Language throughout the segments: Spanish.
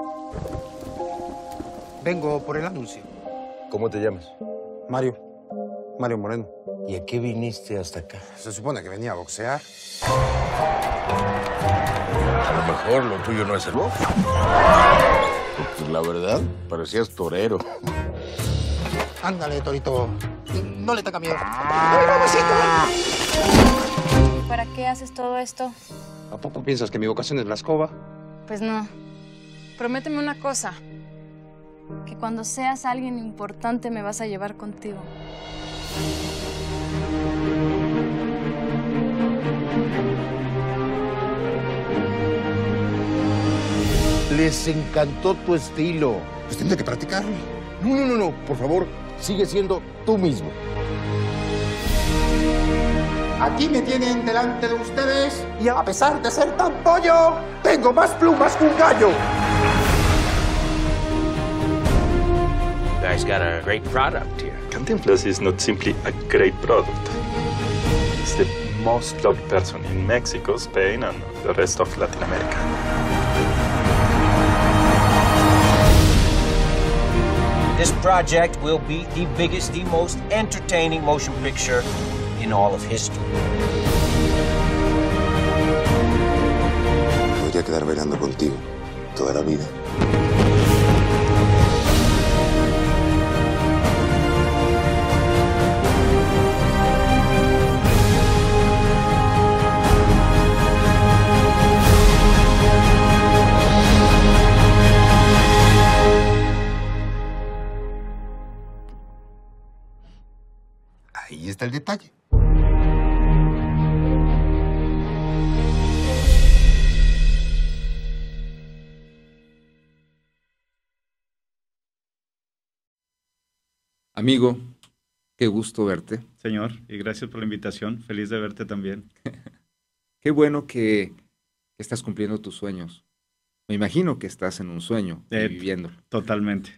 Vengo por el anuncio. ¿Cómo te llamas? Mario Moreno. ¿Y a qué viniste hasta acá? Se supone que venía a boxear. A lo mejor lo tuyo no es el box. Pues la verdad, parecías torero. Ándale, Torito. No le tenga miedo. ¡Ay, mamacito! ¿Para qué haces todo esto? ¿A poco piensas que mi vocación es la escoba? Pues no. Prométeme una cosa. Que cuando seas alguien importante me vas a llevar contigo. Les encantó tu estilo. Pues tendré que practicarlo. No, por favor, sigue siendo tú mismo. Aquí me tienen delante de ustedes y a pesar de ser tan pollo, tengo más plumas que un gallo. You guys got a great product here. Cantinflas is not simply a great product. It's the most loved person in Mexico, Spain, and the rest of Latin America. This project will be the biggest, the most entertaining motion picture in all of history. Podría quedar bailando contigo toda la vida. Ahí está el detalle. Amigo, qué gusto verte. Señor, y gracias por la invitación. Feliz de verte también. Qué bueno que estás cumpliendo tus sueños. Me imagino que estás en un sueño y viviéndolo. Totalmente.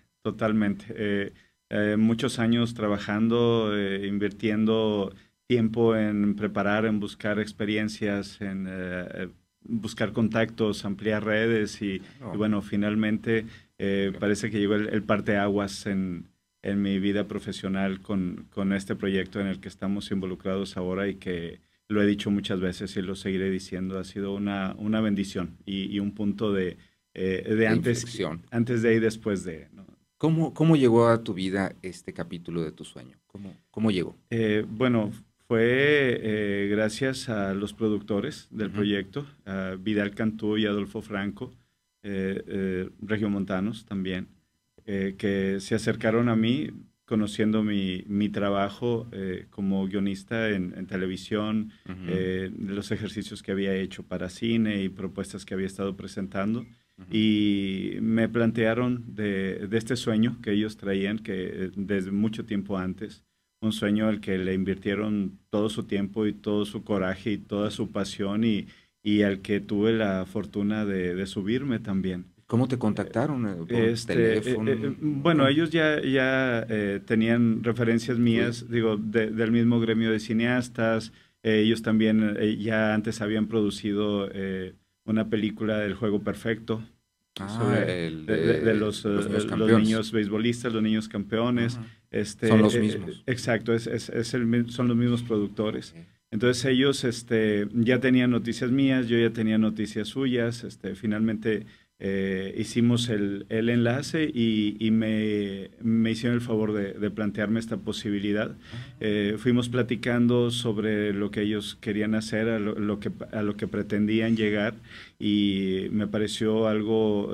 Muchos años trabajando, invirtiendo tiempo en preparar, en buscar experiencias, en buscar contactos, ampliar redes y bueno, finalmente parece que llegó el parteaguas en mi vida profesional con este proyecto en el que estamos involucrados ahora y que lo he dicho muchas veces y lo seguiré diciendo, ha sido una bendición y un punto de antes de y después de, ¿no? ¿Cómo llegó a tu vida este capítulo de tu sueño? ¿Cómo llegó? Bueno, fue gracias a los productores del proyecto, a Vidal Cantú y Adolfo Franco, regiomontanos también, que se acercaron a mí conociendo mi trabajo como guionista en televisión, los ejercicios que había hecho para cine y propuestas que había estado presentando. Y me plantearon de este sueño que ellos traían, que desde mucho tiempo antes, un sueño al que le invirtieron todo su tiempo y todo su coraje y toda su pasión y al que tuve la fortuna de subirme también. ¿Cómo te contactaron? ¿Por teléfono? Bueno, ellos ya tenían referencias mías, digo, del mismo gremio de cineastas. Ellos también ya antes habían producido una película del Juego Perfecto sobre los niños beisbolistas, los niños campeones. Son los mismos. Exacto, son los mismos productores. Entonces ellos ya tenían noticias mías, yo ya tenía noticias suyas. Finalmente hicimos el enlace y me hicieron el favor de plantearme esta posibilidad. Fuimos platicando sobre lo que ellos querían hacer, a lo que pretendían llegar, y me pareció algo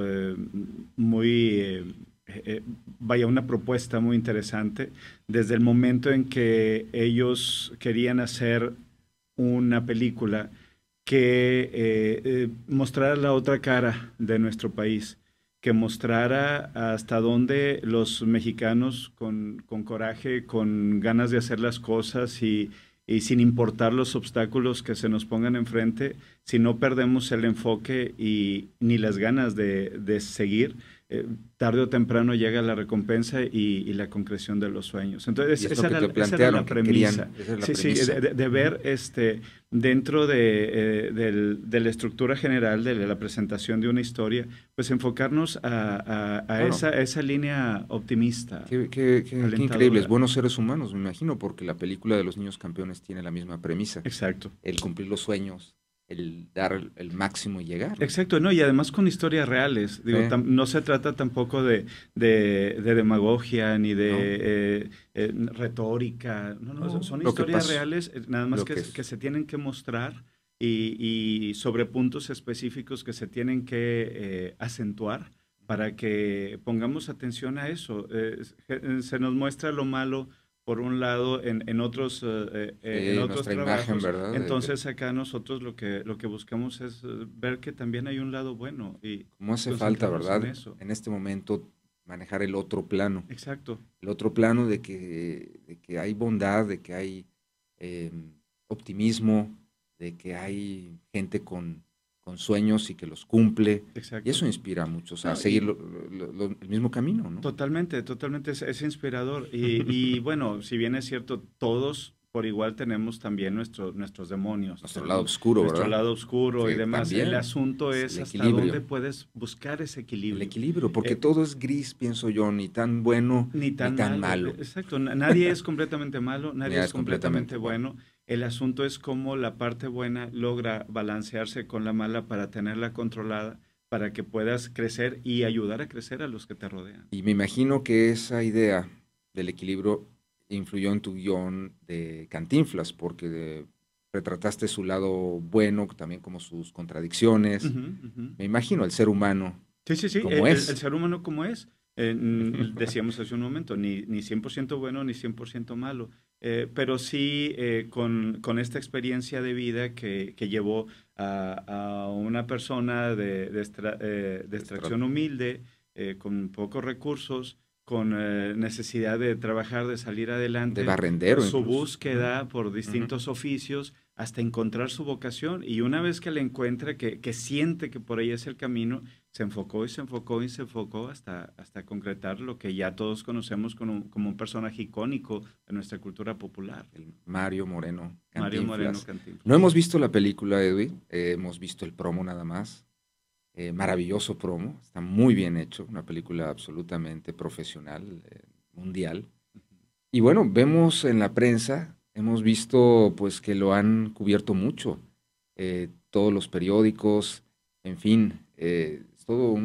una propuesta muy interesante. Desde el momento en que ellos querían hacer una película que mostrara la otra cara de nuestro país, que mostrara hasta dónde los mexicanos con coraje, con ganas de hacer las cosas y sin importar los obstáculos que se nos pongan enfrente, si no perdemos el enfoque y ni las ganas de seguir, tarde o temprano llega la recompensa y la concreción de los sueños. Entonces, Y es esa lo que te esa era la plantearon, que querían, premisa. esa es la Sí, premisa. de ver dentro de la estructura general de la presentación de una historia, pues enfocarnos a Bueno. esa línea optimista. Qué alentadora. increíbles, buenos seres humanos, me imagino, porque la película de los niños campeones tiene la misma premisa. Exacto. El cumplir los sueños, el dar el máximo y llegar. Exacto, no, y además con historias reales. Digo, Sí. no se trata tampoco de demagogia ni de retórica. No, son Lo que historias pasó, reales, nada más lo que es. que se tienen que mostrar y sobre puntos específicos que se tienen que acentuar para que pongamos atención a eso. Se nos muestra lo malo por un lado en otros en otros nuestra trabajos. imagen, ¿verdad? Entonces acá nosotros lo que buscamos es ver que también hay un lado bueno y Como hace falta, concentrarnos ¿verdad? en eso. En este momento manejar el otro plano. Exacto. El otro plano de que hay bondad, de que hay optimismo, de que hay gente con sueños y que los cumple. Exacto. Y eso inspira a muchos a No, seguir el mismo camino, ¿no? Totalmente es inspirador. Y bueno, si bien es cierto, todos por igual tenemos también nuestros demonios. Nuestro lado oscuro, nuestro ¿verdad? lado oscuro y Sí, demás. también. El asunto Es es el hasta equilibrio. dónde puedes buscar ese equilibrio. El equilibrio, porque todo es gris, pienso yo, ni tan bueno Ni tan malo. Exacto, nadie es completamente malo, nadie Ni es completamente bueno. El asunto es cómo la parte buena logra balancearse con la mala para tenerla controlada, para que puedas crecer y ayudar a crecer a los que te rodean. Y me imagino que esa idea del equilibrio influyó en tu guión de Cantinflas, porque retrataste su lado bueno, también como sus contradicciones. Me imagino el ser humano. Sí, como el es. ser humano como es. Decíamos hace un momento, ni 100% bueno ni 100% malo, pero sí con esta experiencia de vida que llevó a una persona de extracción humilde, con pocos recursos, con necesidad de trabajar, de salir adelante, De barrendero su incluso. búsqueda por distintos oficios hasta encontrar su vocación, y una vez que la encuentra, que siente que por ahí es el camino, se enfocó y se enfocó y se enfocó hasta concretar lo que ya todos conocemos como un personaje icónico de nuestra cultura popular. El Mario Moreno Cantinflas. Mario Moreno Cantinflas. No hemos visto la película, Edwin, hemos visto el promo nada más. Maravilloso promo, está muy bien hecho, una película absolutamente profesional, mundial. Y bueno, vemos en la prensa, hemos visto pues que lo han cubierto mucho, todos los periódicos, en fin, es todo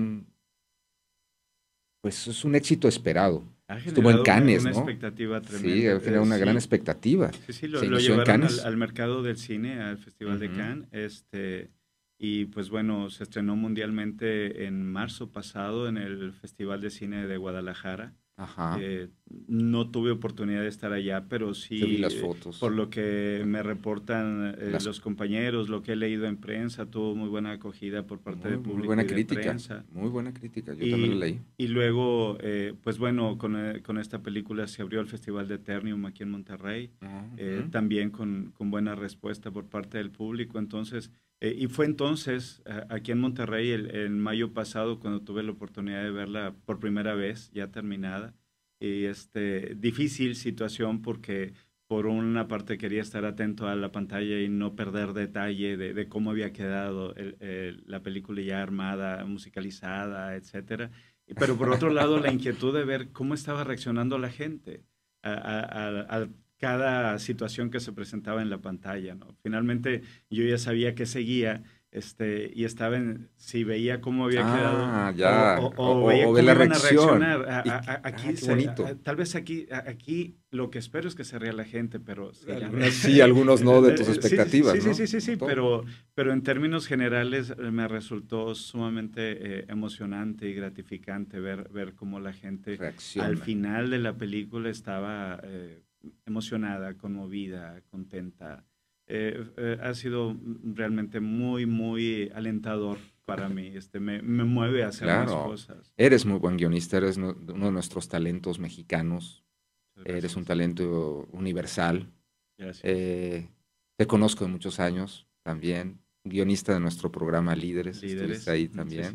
pues es un éxito esperado. Ha Estuvo en generado Cannes, una ¿no? expectativa tremenda. Sí, ha generado una Sí. gran expectativa. Sí, Se lo inició en llevaron Cannes. al mercado del cine, al Festival de Ujú. Cannes, y pues bueno, se estrenó mundialmente en marzo pasado en el Festival de Cine de Guadalajara. Ajá. No tuve oportunidad de estar allá, pero sí, Yo vi las fotos. por lo que me reportan Las- los compañeros, lo que he leído en prensa, tuvo muy buena acogida por parte del público Muy buena y de crítica. prensa. Muy buena crítica. Yo también la leí. Y luego, pues bueno, con esta película se abrió el Festival de Eternium aquí en Monterrey, Ujú. también con buena respuesta por parte del público. Entonces, y fue entonces aquí en Monterrey, en mayo pasado, cuando tuve la oportunidad de verla por primera vez, ya terminada. Y difícil situación porque por una parte quería estar atento a la pantalla y no perder detalle de cómo había quedado la película ya armada, musicalizada, etcétera. Pero por otro lado, la inquietud de ver cómo estaba reaccionando la gente a cada situación que se presentaba en la pantalla, ¿no? Finalmente, yo ya sabía que seguía, y estaba si veía cómo había quedado ya. o veía o cómo de la iban a reacción. reaccionar. Aquí qué bonito. tal vez aquí lo que espero es que se ría la gente, pero Algunos sí, algunos no, de tus Sí, expectativas, sí, ¿no? sí, Todo. pero en términos generales me resultó sumamente emocionante y gratificante ver cómo la gente Reacciona. al final de la película estaba emocionada, conmovida, contenta. Ha sido realmente muy, muy alentador para mí. Me mueve a hacer más cosas. Eres muy buen guionista, eres uno de nuestros talentos mexicanos. Eres un talento universal. Gracias. Te conozco de muchos años también. Guionista de nuestro programa Líderes. Estuviste ahí también. Sí.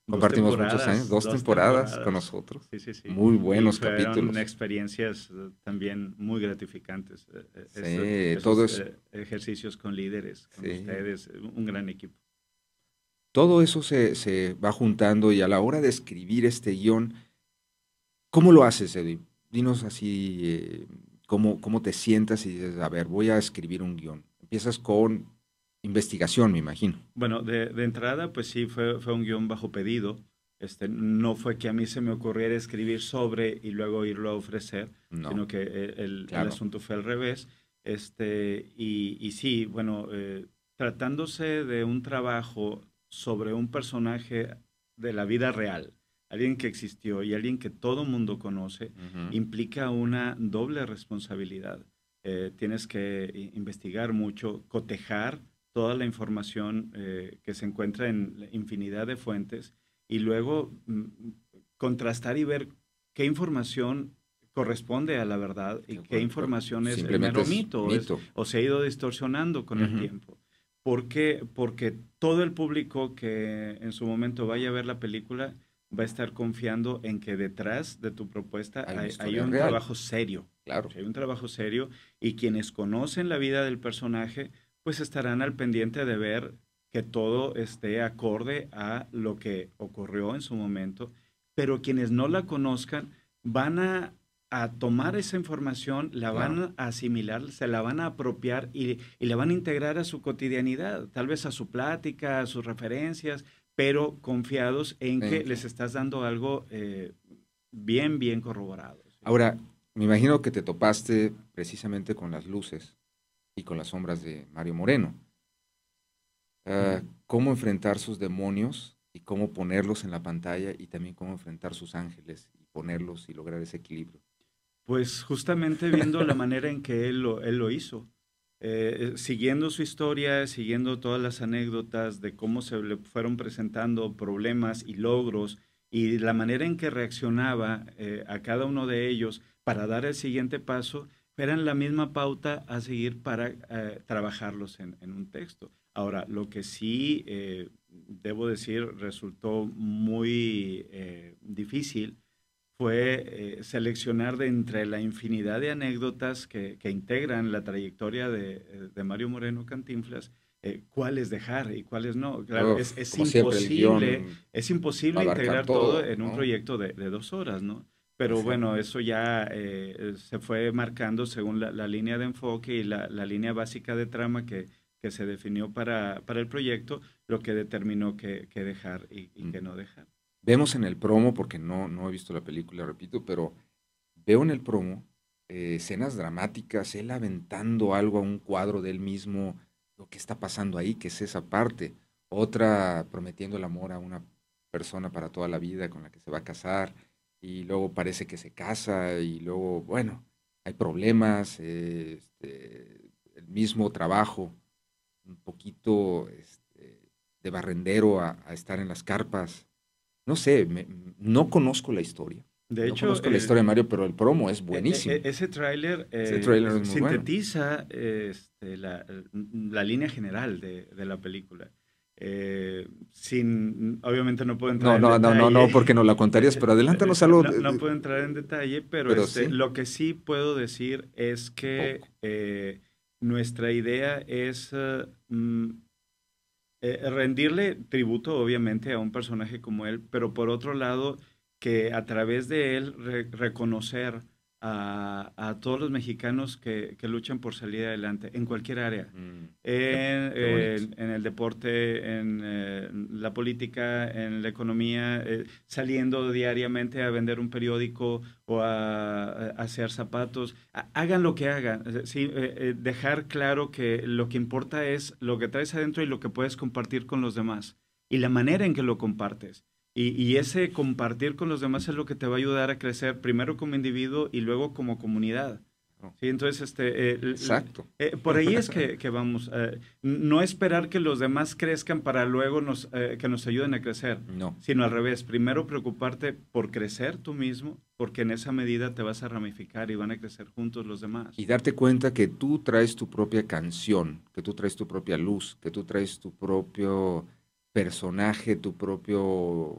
Compartimos muchos años, dos temporadas con nosotros. Sí, sí, sí. Muy buenos y fueron capítulos. Experiencias también muy gratificantes. Sí, todo es... ejercicios con líderes, con Sí. ustedes, un gran equipo. Todo eso se va juntando y a la hora de escribir este guión, ¿cómo lo haces, Eddie? Dinos así, ¿cómo te sientas y dices, a ver, voy a escribir un guión? Empiezas con investigación, me imagino. Bueno, de entrada, pues sí, fue un guión bajo pedido. No fue que a mí se me ocurriera escribir sobre y luego irlo a ofrecer, No. sino que el asunto fue al revés. Y sí, bueno, tratándose de un trabajo sobre un personaje de la vida real, alguien que existió y alguien que todo mundo conoce, implica una doble responsabilidad. Tienes que investigar mucho, cotejar toda la información que se encuentra en infinidad de fuentes y luego contrastar y ver qué información corresponde a la verdad y qué información es mero mito. O se ha ido distorsionando con el tiempo. ¿Por qué? Porque todo el público que en su momento vaya a ver la película va a estar confiando en que detrás de tu propuesta hay un trabajo serio. Claro. Hay un trabajo serio y quienes conocen la vida del personaje pues estarán al pendiente de ver que todo esté acorde a lo que ocurrió en su momento, pero quienes no la conozcan van a tomar esa información, la van a asimilar, se la van a apropiar y la van a integrar a su cotidianidad, tal vez a su plática, a sus referencias, pero confiados en que les estás dando algo bien corroborado. ¿Sí? Ahora, me imagino que te topaste precisamente con las luces y con las sombras de Mario Moreno. ¿Cómo enfrentar sus demonios y cómo ponerlos en la pantalla y también cómo enfrentar sus ángeles y ponerlos y lograr ese equilibrio? Pues justamente viendo la manera en que él lo hizo, siguiendo su historia, siguiendo todas las anécdotas de cómo se le fueron presentando problemas y logros y la manera en que reaccionaba a cada uno de ellos para dar el siguiente paso, eran la misma pauta a seguir para trabajarlos en un texto. Ahora, lo que sí, debo decir, resultó muy difícil fue seleccionar de entre la infinidad de anécdotas que integran la trayectoria de Mario Moreno Cantinflas, cuáles dejar y cuáles no. Claro, es imposible integrar todo en un proyecto de 2 horas, ¿no? Pero bueno, eso ya se fue marcando según la línea de enfoque y la línea básica de trama que se definió para el proyecto, lo que determinó que dejar y que no dejar. Vemos en el promo, porque no he visto la película, repito, pero veo en el promo escenas dramáticas, él aventando algo a un cuadro de él mismo, lo que está pasando ahí, que es esa parte. Otra prometiendo el amor a una persona para toda la vida con la que se va a casar, y luego parece que se casa, y luego, bueno, hay problemas, el mismo trabajo, un poquito de barrendero a estar en las carpas. No sé, no conozco la historia. De hecho, conozco la historia de Mario, pero el promo es buenísimo. Ese tráiler sintetiza la línea general de la película. Obviamente no puedo entrar en detalle. No, porque no la contarías, pero adelántanos algo. No puedo entrar en detalle, pero sí. Lo que sí puedo decir es que nuestra idea es rendirle tributo, obviamente, a un personaje como él, pero por otro lado, que a través de él reconocer a todos los mexicanos que luchan por salir adelante en cualquier área, en el deporte, en la política, en la economía, saliendo diariamente a vender un periódico o a hacer zapatos, hagan lo que hagan, ¿sí? Dejar claro que lo que importa es lo que traes adentro y lo que puedes compartir con los demás y la manera en que lo compartes. Y ese compartir con los demás es lo que te va a ayudar a crecer primero como individuo y luego como comunidad. ¿Sí? Entonces, exacto. Por ahí es que vamos. No esperar que los demás crezcan para luego que nos ayuden a crecer. No. Sino al revés. Primero preocuparte por crecer tú mismo, porque en esa medida te vas a ramificar y van a crecer juntos los demás. Y darte cuenta que tú traes tu propia canción, que tú traes tu propia luz, que tú traes tu propio personaje, tu propio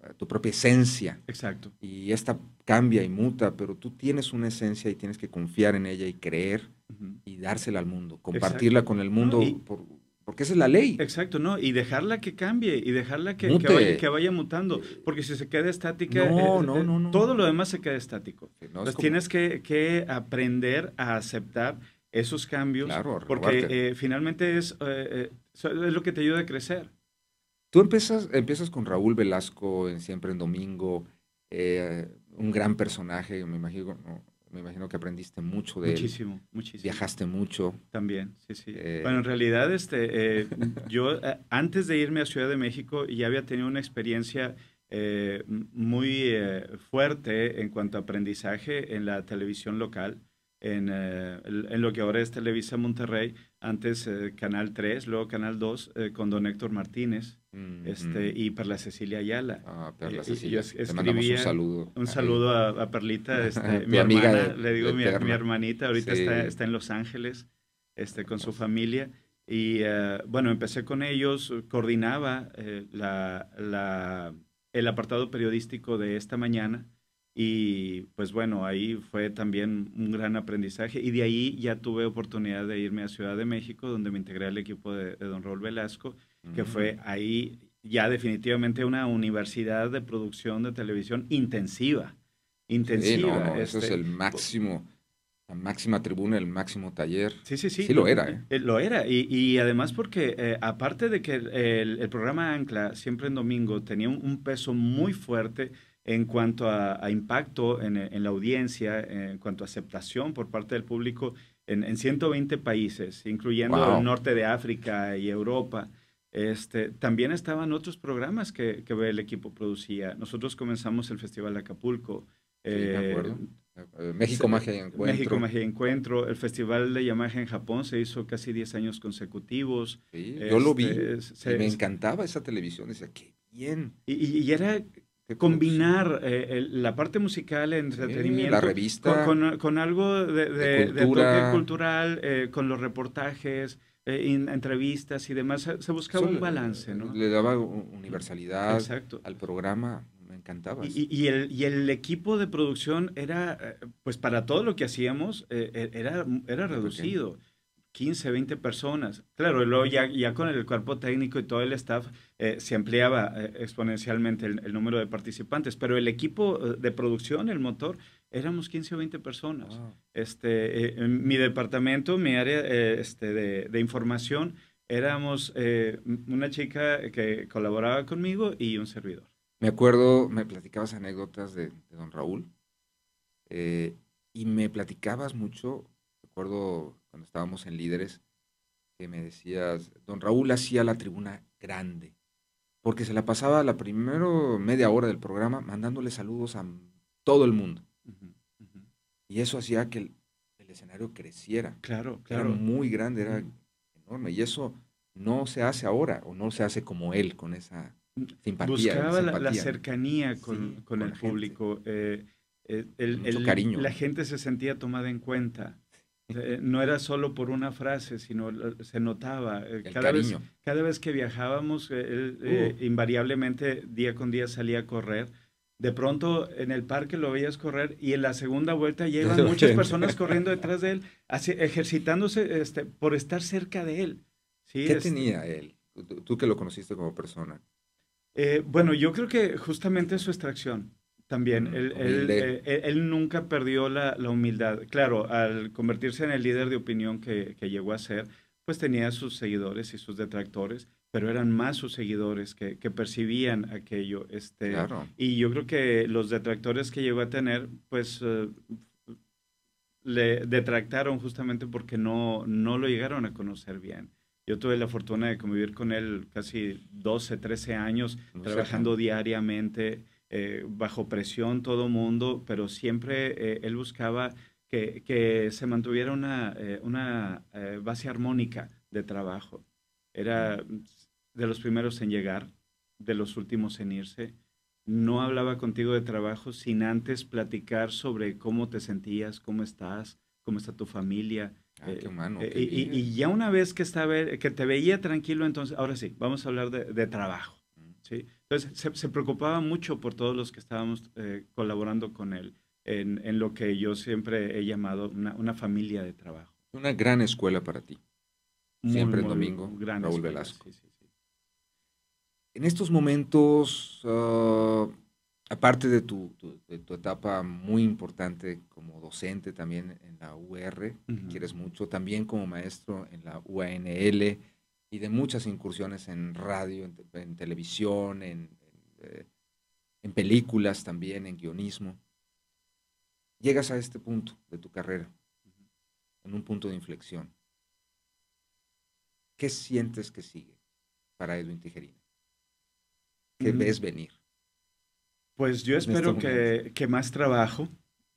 tu propia esencia. Exacto. Y esta cambia y muta, pero tú tienes una esencia y tienes que confiar en ella y creer y dársela al mundo, compartirla con el mundo, porque esa es la ley. Exacto, ¿no? Y dejarla que cambie y dejarla que vaya mutando, porque si se queda estática, no. todo lo demás se queda estático. No, Entonces tienes que aprender a aceptar esos cambios, claro, porque finalmente es lo que te ayuda a crecer. Tú empiezas con Raúl Velasco en Siempre en Domingo, un gran personaje, me imagino que aprendiste mucho de él. Muchísimo. Viajaste mucho. También, sí. Bueno, en realidad, yo antes de irme a Ciudad de México ya había tenido una experiencia muy fuerte en cuanto a aprendizaje en la televisión local, en lo que ahora es Televisa Monterrey, antes Canal 3, luego Canal 2, con don Héctor Martínez y Perla Cecilia Ayala. Perla Cecilia, te mandamos un saludo. Un saludo a Perlita, mi amiga hermana, le digo mi hermanita, ahorita sí. está en Los Ángeles con su familia. Y bueno, empecé con ellos, coordinaba el apartado periodístico de Esta Mañana. Y pues bueno, ahí fue también un gran aprendizaje y de ahí ya tuve oportunidad de irme a Ciudad de México, donde me integré al equipo de don Raúl Velasco, que fue ahí ya definitivamente una universidad de producción de televisión intensiva. Sí, eso es el máximo, la máxima tribuna, el máximo taller. Sí. Sí lo era, ¿eh? Lo era, y además porque aparte de que el programa Ancla, Siempre en Domingo, tenía un peso muy fuerte en cuanto a impacto en la audiencia, en cuanto a aceptación por parte del público en 120 países, incluyendo el norte de África y Europa. También estaban otros programas que el equipo producía. Nosotros comenzamos el Festival de Acapulco. Me acuerdo. México Magia y Encuentro. México Magia y Encuentro. El Festival de Yamaha en Japón se hizo casi 10 años consecutivos. Sí, yo lo vi y me encantaba esa televisión. Decía, qué bien. Y era combinar la parte musical, el entretenimiento, la revista, con algo de toque cultural, con los reportajes, entrevistas y demás. Se buscaba un balance, ¿no? Le daba universalidad al programa. Me encantaba. Y el equipo de producción era, pues para todo lo que hacíamos, era reducido. 15, 20 personas. Claro, y luego ya con el cuerpo técnico y todo el staff se ampliaba exponencialmente el número de participantes, pero el equipo de producción, el motor, éramos 15 o 20 personas. Wow. Mi departamento, mi área de información, éramos una chica que colaboraba conmigo y un servidor. Me acuerdo, me platicabas anécdotas de don Raúl y me platicabas mucho, recuerdo cuando estábamos en Líderes, que me decías, don Raúl hacía la tribuna grande, porque se la pasaba la primera media hora del programa mandándole saludos a todo el mundo. Y eso hacía que el escenario creciera. Claro. Era muy grande, era enorme. Y eso no se hace ahora, o no se hace como él, con esa simpatía. Buscaba la cercanía con el público. Mucho cariño. La gente se sentía tomada en cuenta. No era solo por una frase, sino se notaba. Cada vez que viajábamos, invariablemente, día con día salía a correr. De pronto, en el parque lo veías correr y en la segunda vuelta ya iban muchas personas corriendo detrás de él, ejercitándose por estar cerca de él. ¿Sí? ¿Qué tenía él? Tú que lo conociste como persona. Bueno, yo creo que justamente su extracción. También, él nunca perdió la humildad. Claro, al convertirse en el líder de opinión que llegó a ser, pues tenía sus seguidores y sus detractores, pero eran más sus seguidores que percibían aquello. Claro. Y yo creo que los detractores que llegó a tener, pues le detractaron justamente porque no lo llegaron a conocer bien. Yo tuve la fortuna de convivir con él casi 12, 13 años, trabajando diariamente, bajo presión todo mundo, pero siempre él buscaba que se mantuviera una base armónica de trabajo. Era de los primeros en llegar, de los últimos en irse. No hablaba contigo de trabajo sin antes platicar sobre cómo te sentías, cómo está tu familia. Qué humano. Y ya una vez que te veía tranquilo, entonces, ahora sí, vamos a hablar de trabajo. ¿Sí? Entonces, se preocupaba mucho por todos los que estábamos colaborando con él en lo que yo siempre he llamado una familia de trabajo. Una gran escuela para ti. Siempre el Muy domingo, gran Raúl escuela, Velasco. sí. En estos momentos, aparte de tu etapa muy importante como docente también en la UR, que quieres mucho, también como maestro en la UANL y de muchas incursiones en radio, en televisión, en películas también, en guionismo, llegas a este punto de tu carrera, en un punto de inflexión. ¿Qué sientes que sigue para Edwin Tijerina? ¿Qué ves venir? Pues yo espero que más trabajo,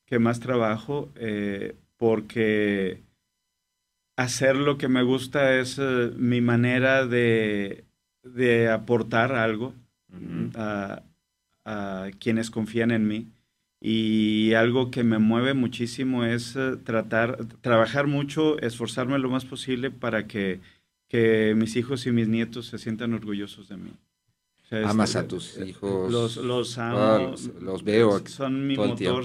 porque hacer lo que me gusta es mi manera de aportar algo a quienes confían en mí. Y algo que me mueve muchísimo es trabajar mucho, esforzarme lo más posible para que mis hijos y mis nietos se sientan orgullosos de mí. O sea, amas a tus hijos. Los amo. Los veo. Son mi motor,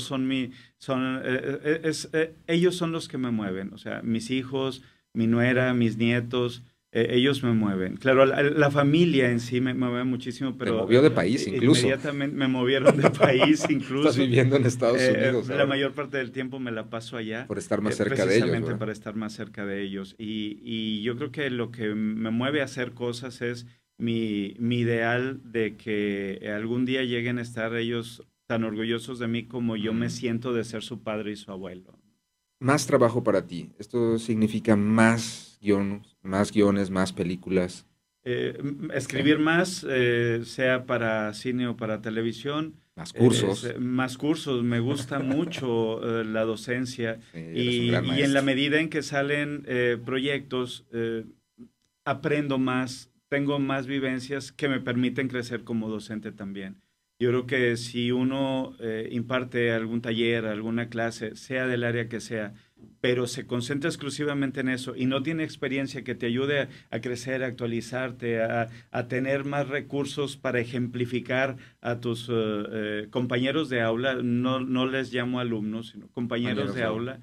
ellos son los que me mueven. O sea, mis hijos, mi nuera, mis nietos, ellos me mueven. Claro, la familia en sí me mueve muchísimo, pero... Te movió de país incluso. Inmediatamente me movieron de país incluso. Estás viviendo en Estados Unidos. La mayor parte del tiempo me la paso allá. Por estar más cerca de ellos. Precisamente para estar más cerca de ellos. Y yo creo que lo que me mueve a hacer cosas es mi ideal de que algún día lleguen a estar ellos tan orgullosos de mí como yo me siento de ser su padre y su abuelo. Más trabajo para ti. Esto significa más guiones, más películas. Escribir más, sea para cine o para televisión. Más cursos. Más cursos. Me gusta mucho la docencia. Sí, y en la medida en que salen proyectos, aprendo más, tengo más vivencias que me permiten crecer como docente también. Yo creo que si uno imparte algún taller, alguna clase, sea del área que sea, pero se concentra exclusivamente en eso y no tiene experiencia que te ayude a crecer, a actualizarte, a tener más recursos para ejemplificar a tus compañeros de aula, no les llamo alumnos, sino compañeros de aula.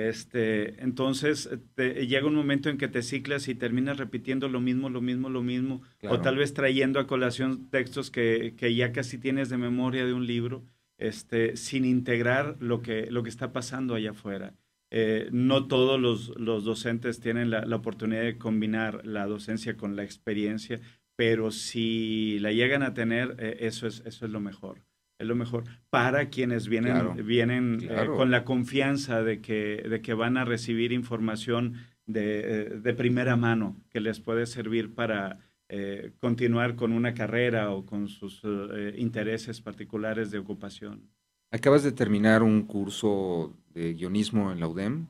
Entonces llega un momento en que te ciclas y terminas repitiendo lo mismo, claro. O tal vez trayendo a colación textos que ya casi tienes de memoria de un libro, sin integrar lo que está pasando allá afuera. No todos los docentes tienen la oportunidad de combinar la docencia con la experiencia, pero si la llegan a tener, eso es lo mejor. Es lo mejor para quienes vienen claro. Con la confianza de que van a recibir información de primera mano que les puede servir para continuar con una carrera o con sus intereses particulares de ocupación. Acabas de terminar un curso de guionismo en la UDEM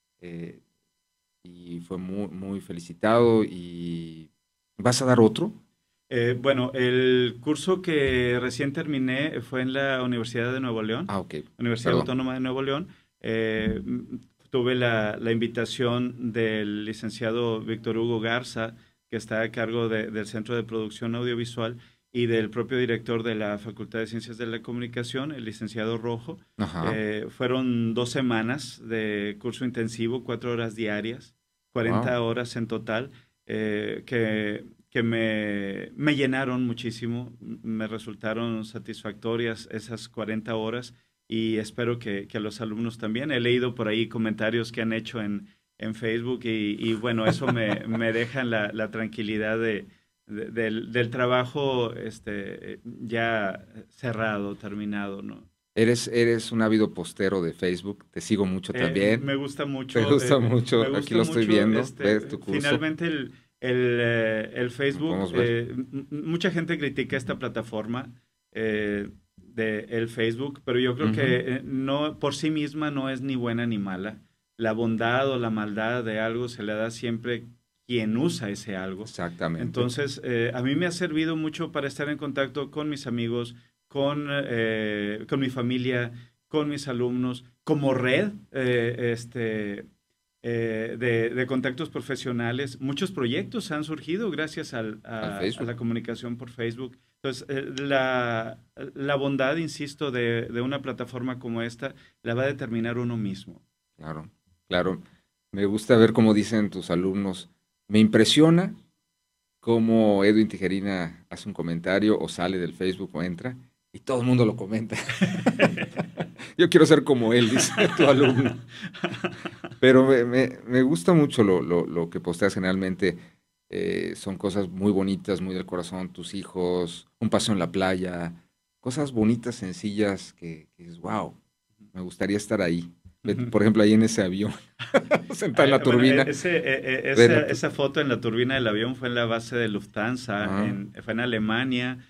y fue muy, muy felicitado. ¿Y vas a dar otro? Bueno, el curso que recién terminé fue en la Universidad de Nuevo León. Ah, ok. Universidad Autónoma de Nuevo León. Tuve la invitación del licenciado Víctor Hugo Garza, que está a cargo del Centro de Producción Audiovisual, y del propio director de la Facultad de Ciencias de la Comunicación, el licenciado Rojo. Fueron 2 semanas de curso intensivo, 4 horas diarias, 40 horas en total, que me llenaron muchísimo, me resultaron satisfactorias esas 40 horas y espero que a los alumnos también. He leído por ahí comentarios que han hecho en Facebook y bueno, eso me deja la tranquilidad del trabajo ya cerrado, terminado, ¿no? Eres un ávido postero de Facebook, te sigo mucho también. Me gusta mucho. Me gusta mucho, aquí lo estoy viendo, ves tu curso. Finalmente el Facebook, mucha gente critica esta plataforma del Facebook, pero yo creo que no por sí misma no es ni buena ni mala. La bondad o la maldad de algo se le da siempre quien usa ese algo. Exactamente. Entonces, a mí me ha servido mucho para estar en contacto con mis amigos, con mi familia, con mis alumnos, como red de contactos profesionales. Muchos proyectos han surgido gracias a la comunicación por Facebook. Entonces, la bondad, insisto, de una plataforma como esta, la va a determinar uno mismo. Claro, claro. Me gusta ver cómo dicen tus alumnos. Me impresiona cómo Edwin Tijerina hace un comentario o sale del Facebook o entra y todo el mundo lo comenta. Yo quiero ser como él, dice tu alumno. Pero me gusta mucho lo que posteas generalmente. Son cosas muy bonitas, muy del corazón, tus hijos, un paseo en la playa, cosas bonitas, sencillas, que dices, wow, me gustaría estar ahí. Por ejemplo, ahí en ese avión, sentado en la turbina. Esa foto en la turbina del avión fue en la base de Lufthansa, fue en Alemania,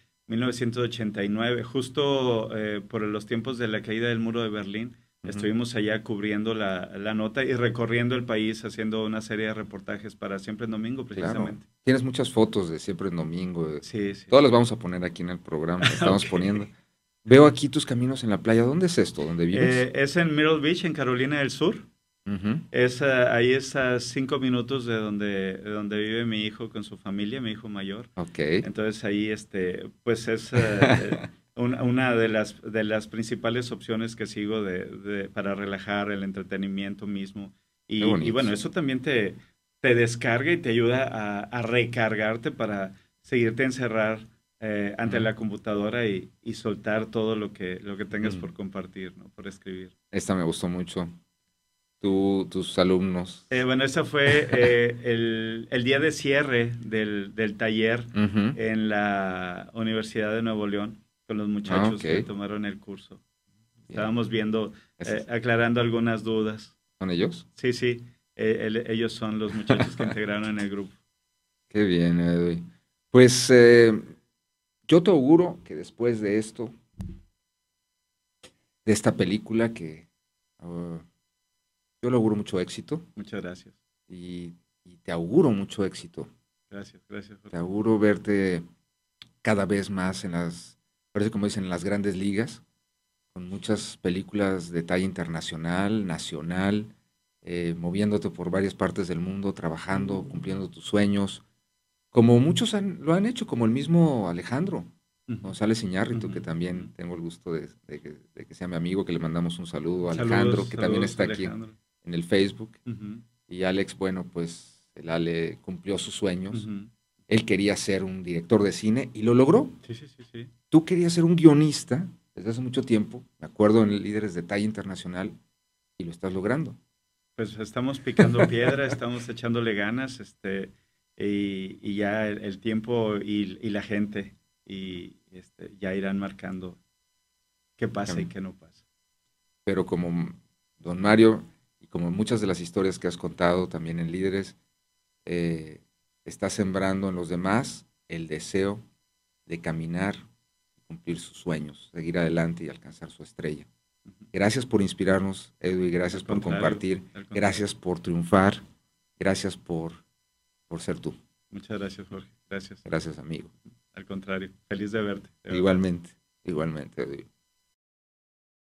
1989, justo por los tiempos de la caída del muro de Berlín. Estuvimos allá cubriendo la nota y recorriendo el país, haciendo una serie de reportajes para Siempre en Domingo, precisamente. Claro. Tienes muchas fotos de Siempre en Domingo. Sí, sí. Todas las vamos a poner aquí en el programa, las estamos poniendo. Veo aquí tus caminos en la playa. ¿Dónde es esto? ¿Dónde vives? Es en Myrtle Beach, en Carolina del Sur. Ahí es a 5 minutos de donde vive mi hijo con su familia, mi hijo mayor. Ok. Entonces ahí pues es una de las principales opciones que sigo para relajar el entretenimiento mismo. Y bueno, eso también te descarga y te ayuda a recargarte para seguirte encerrar ante la computadora y soltar todo lo que tengas por compartir, ¿no? Por escribir. Esta me gustó mucho. Tus alumnos. Bueno, ese fue el día de cierre del taller en la Universidad de Nuevo León con los muchachos que tomaron el curso. Estábamos viendo, aclarando algunas dudas. ¿Son ellos? Sí, sí. Ellos son los muchachos que integraron en el grupo. Qué bien, Edwin. Pues yo te auguro que después de esto, de esta película yo le auguro mucho éxito. Muchas gracias. Y te auguro mucho éxito. Gracias, Jorge. Te auguro verte cada vez más parece como dicen, en las grandes ligas, con muchas películas de talla internacional, nacional, moviéndote por varias partes del mundo, trabajando, cumpliendo tus sueños, como muchos lo han hecho, como el mismo Alejandro González Iñárritu, que también tengo el gusto de que sea mi amigo, que le mandamos un saludo a Alejandro, que también está aquí en el Facebook. Y Alex, bueno, pues el Ale cumplió sus sueños. Él quería ser un director de cine y lo logró. Sí. Tú querías ser un guionista desde hace mucho tiempo, me acuerdo en Líderes de Talla Internacional, y lo estás logrando. Pues estamos picando piedra, estamos echándole ganas, y ya el tiempo y la gente ya irán marcando qué pasa y qué no pasa. Pero como don Mario, y como muchas de las historias que has contado también en Líderes, está sembrando en los demás el deseo de caminar, cumplir sus sueños, seguir adelante y alcanzar su estrella. Gracias por inspirarnos, Edwin, gracias por compartir, gracias por triunfar, gracias por ser tú. Muchas gracias, Jorge. Gracias. Gracias, amigo. Al contrario, feliz de verte. Igualmente, Edwin.